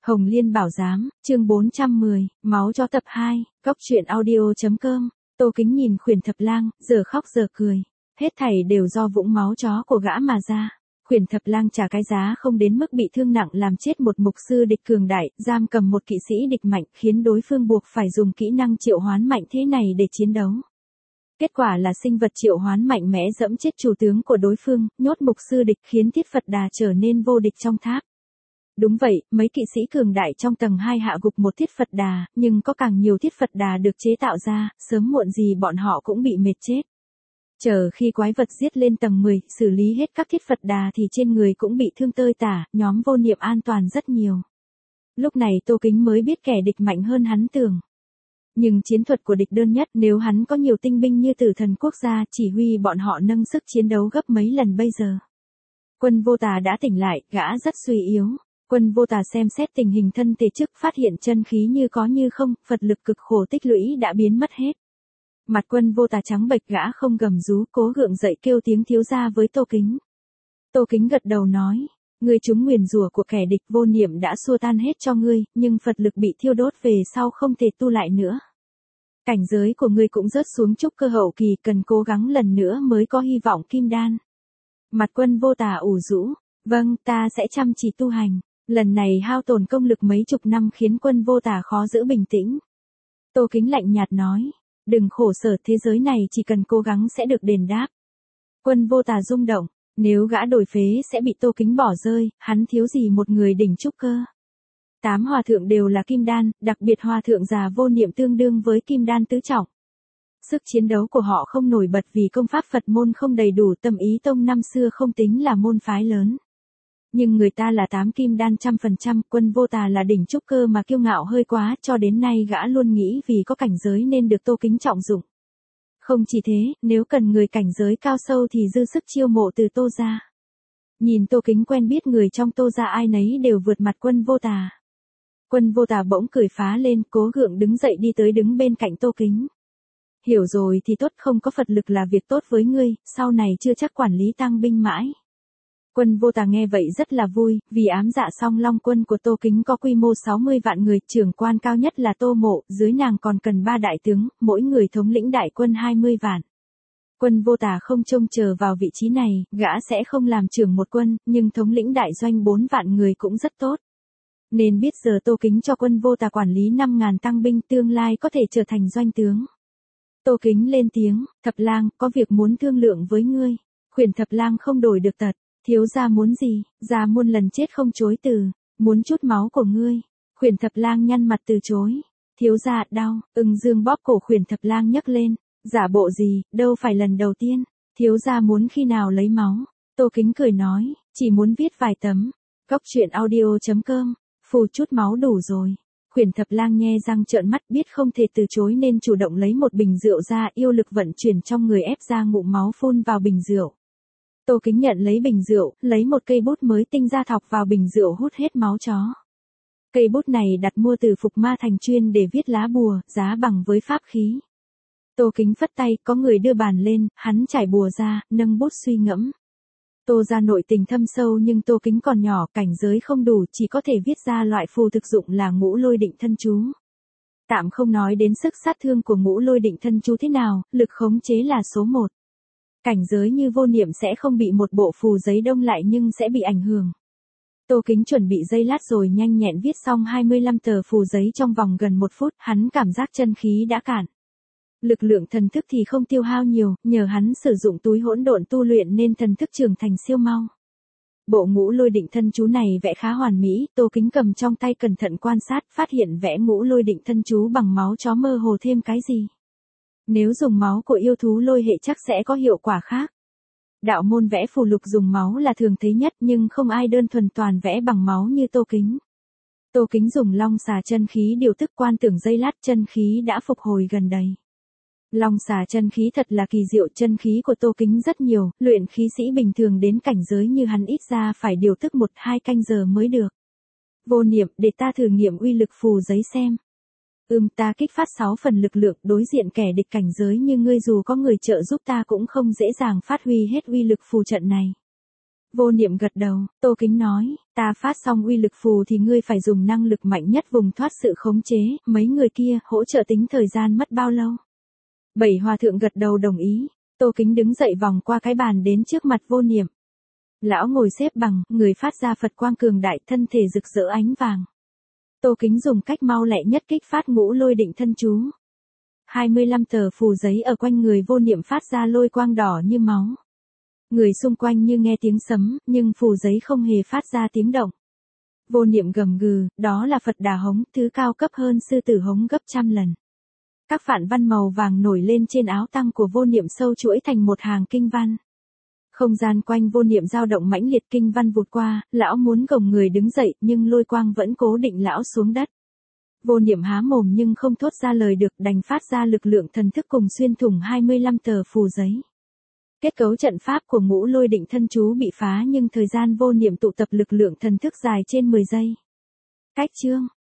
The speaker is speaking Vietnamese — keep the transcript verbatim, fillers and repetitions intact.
Hồng Liên Bảo Giám, chương bốn trăm mười, máu cho tập hai, góc truyện audio.com, Tô Kính nhìn Khuyển Thập Lang, giờ khóc giờ cười. Hết thảy đều do vũng máu chó của gã mà ra. Khuyển Thập Lang trả cái giá không đến mức bị thương nặng làm chết một mục sư địch cường đại, giam cầm một kỵ sĩ địch mạnh khiến đối phương buộc phải dùng kỹ năng triệu hoán mạnh thế này để chiến đấu. Kết quả là sinh vật triệu hoán mạnh mẽ dẫm chết chủ tướng của đối phương, nhốt mục sư địch khiến Thiết Phật Đà trở nên vô địch trong tháp. Đúng vậy, mấy kỵ sĩ cường đại trong tầng hai hạ gục một Thiết Phật Đà, nhưng có càng nhiều Thiết Phật Đà được chế tạo ra, sớm muộn gì bọn họ cũng bị mệt chết. Chờ khi quái vật giết lên tầng mười, xử lý hết các Thiết Phật Đà thì trên người cũng bị thương tơi tả, nhóm vô niệm an toàn rất nhiều. Lúc này Tô Kính mới biết kẻ địch mạnh hơn hắn tưởng. Nhưng chiến thuật của địch đơn nhất, nếu hắn có nhiều tinh binh như Tử Thần Quốc gia, chỉ huy bọn họ nâng sức chiến đấu gấp mấy lần bây giờ. Quân Vô Tà đã tỉnh lại, gã rất suy yếu. Quân Vô Tà xem xét tình hình thân thể trước, phát hiện chân khí như có như không, Phật lực cực khổ tích lũy đã biến mất hết. Mặt Quân Vô Tà trắng bệch, gã không gầm rú, cố gượng dậy kêu tiếng thiếu gia với Tô Kính. Tô Kính gật đầu nói, ngươi trúng nguyền rủa của kẻ địch, vô niệm đã xua tan hết cho ngươi, nhưng Phật lực bị thiêu đốt về sau không thể tu lại nữa. Cảnh giới của ngươi cũng rớt xuống trúc cơ hậu kỳ, cần cố gắng lần nữa mới có hy vọng kim đan. Mặt Quân Vô Tà ủ rũ, vâng, ta sẽ chăm chỉ tu hành. Lần này hao tổn công lực mấy chục năm khiến Quân Vô Tà khó giữ bình tĩnh. Tô Kính lạnh nhạt nói, đừng khổ sở, thế giới này chỉ cần cố gắng sẽ được đền đáp. Quân Vô Tà rung động, nếu gã đổi phế sẽ bị Tô Kính bỏ rơi, hắn thiếu gì một người đỉnh trúc cơ. Tám hòa thượng đều là kim đan, đặc biệt hòa thượng già vô niệm tương đương với kim đan tứ trọng. Sức chiến đấu của họ không nổi bật vì công pháp Phật môn không đầy đủ, Tâm Ý Tông năm xưa không tính là môn phái lớn. Nhưng người ta là tám kim đan trăm phần trăm, Quân Vô Tà là đỉnh trúc cơ mà kiêu ngạo hơi quá, cho đến nay gã luôn nghĩ vì có cảnh giới nên được Tô Kính trọng dụng. Không chỉ thế, nếu cần người cảnh giới cao sâu thì dư sức chiêu mộ từ Tô gia. Nhìn Tô Kính quen biết người trong Tô gia ai nấy đều vượt mặt Quân Vô Tà. Quân Vô Tà bỗng cười phá lên, cố gượng đứng dậy đi tới đứng bên cạnh Tô Kính. Hiểu rồi thì tốt, không có Phật lực là việc tốt với ngươi, sau này chưa chắc quản lý tăng binh mãi. Quân Vô Tà nghe vậy rất là vui, vì ám dạ Song Long quân của Tô Kính có quy mô sáu mươi vạn người, trưởng quan cao nhất là Tô Mộ, dưới nàng còn cần ba đại tướng, mỗi người thống lĩnh đại quân hai mươi vạn. Quân Vô Tà không trông chờ vào vị trí này, gã sẽ không làm trưởng một quân, nhưng thống lĩnh đại doanh bốn vạn người cũng rất tốt. Nên biết giờ Tô Kính cho Quân Vô Tà quản lý năm ngàn tăng binh, tương lai có thể trở thành doanh tướng. Tô Kính lên tiếng, Thập Lang, có việc muốn thương lượng với ngươi. Khuyển Thập Lang không đổi được tật. Thiếu gia muốn gì? Gia muôn lần chết không chối từ, muốn chút máu của ngươi. Khuyển Thập Lang nhăn mặt từ chối. Thiếu gia, đau. Ưng Dương bóp cổ Khuyển Thập Lang nhấc lên. Giả bộ gì, đâu phải lần đầu tiên. Thiếu gia muốn khi nào lấy máu? Tô Kính cười nói, chỉ muốn viết vài tấm. Góc truyện audio.com, phù chút máu đủ rồi. Khuyển Thập Lang nhe răng trợn mắt, biết không thể từ chối nên chủ động lấy một bình rượu ra, yêu lực vận chuyển trong người ép ra ngụm máu phun vào bình rượu. Tô Kính nhận lấy bình rượu, lấy một cây bút mới tinh ra thọc vào bình rượu hút hết máu chó. Cây bút này đặt mua từ Phục Ma Thành chuyên để viết lá bùa, giá bằng với pháp khí. Tô Kính phất tay, có người đưa bàn lên, hắn trải bùa ra, nâng bút suy ngẫm. Tô gia nội tình thâm sâu nhưng Tô Kính còn nhỏ, cảnh giới không đủ, chỉ có thể viết ra loại phù thực dụng là Ngũ Lôi Định Thân Chú. Tạm không nói đến sức sát thương của Ngũ Lôi Định Thân Chú thế nào, lực khống chế là số một. Cảnh giới như vô niệm sẽ không bị một bộ phù giấy đông lại nhưng sẽ bị ảnh hưởng. Tô Kính chuẩn bị giây lát rồi nhanh nhẹn viết xong hai mươi lăm tờ phù giấy trong vòng gần một phút, hắn cảm giác chân khí đã cạn. Lực lượng thần thức thì không tiêu hao nhiều, nhờ hắn sử dụng túi hỗn độn tu luyện nên thần thức trưởng thành siêu mau. Bộ Ngũ Lôi Định Thân Chú này vẽ khá hoàn mỹ, Tô Kính cầm trong tay cẩn thận quan sát, phát hiện vẽ Ngũ Lôi Định Thân Chú bằng máu chó mơ hồ thêm cái gì. Nếu dùng máu của yêu thú lôi hệ chắc sẽ có hiệu quả khác. Đạo môn vẽ phù lục dùng máu là thường thấy nhất nhưng không ai đơn thuần toàn vẽ bằng máu như Tô Kính. Tô Kính dùng long xà chân khí điều tức, quan tưởng giây lát chân khí đã phục hồi gần đầy. Long xà chân khí thật là kỳ diệu, chân khí của Tô Kính rất nhiều, luyện khí sĩ bình thường đến cảnh giới như hắn ít ra phải điều tức một hai canh giờ mới được. Vô niệm, để ta thử nghiệm uy lực phù giấy xem. Ừm, ta kích phát sáu phần lực lượng, đối diện kẻ địch cảnh giới như ngươi dù có người trợ giúp ta cũng không dễ dàng phát huy hết uy lực phù trận này. Vô niệm gật đầu, Tô Kính nói, ta phát xong uy lực phù thì ngươi phải dùng năng lực mạnh nhất vùng thoát sự khống chế, mấy người kia, hỗ trợ tính thời gian mất bao lâu. Bảy hòa thượng gật đầu đồng ý, Tô Kính đứng dậy vòng qua cái bàn đến trước mặt vô niệm. Lão ngồi xếp bằng, người phát ra Phật quang cường đại, thân thể rực rỡ ánh vàng. Tô Kính dùng cách mau lẹ nhất kích phát ngũ lôi định thân chú. hai mươi lăm tờ phù giấy ở quanh người vô niệm phát ra lôi quang đỏ như máu. Người xung quanh như nghe tiếng sấm, nhưng phù giấy không hề phát ra tiếng động. Vô niệm gầm gừ, đó là Phật Đà hống, thứ cao cấp hơn sư tử hống gấp trăm lần. Các phản văn màu vàng nổi lên trên áo tăng của vô niệm sâu chuỗi thành một hàng kinh văn. Không gian quanh vô niệm dao động mãnh liệt, kinh văn vụt qua, lão muốn gồng người đứng dậy, nhưng lôi quang vẫn cố định lão xuống đất. Vô niệm há mồm nhưng không thốt ra lời được, đành phát ra lực lượng thần thức cùng xuyên thủng hai mươi lăm tờ phù giấy. Kết cấu trận pháp của ngũ lôi định thân chú bị phá nhưng thời gian vô niệm tụ tập lực lượng thần thức dài trên mười giây. Cách chương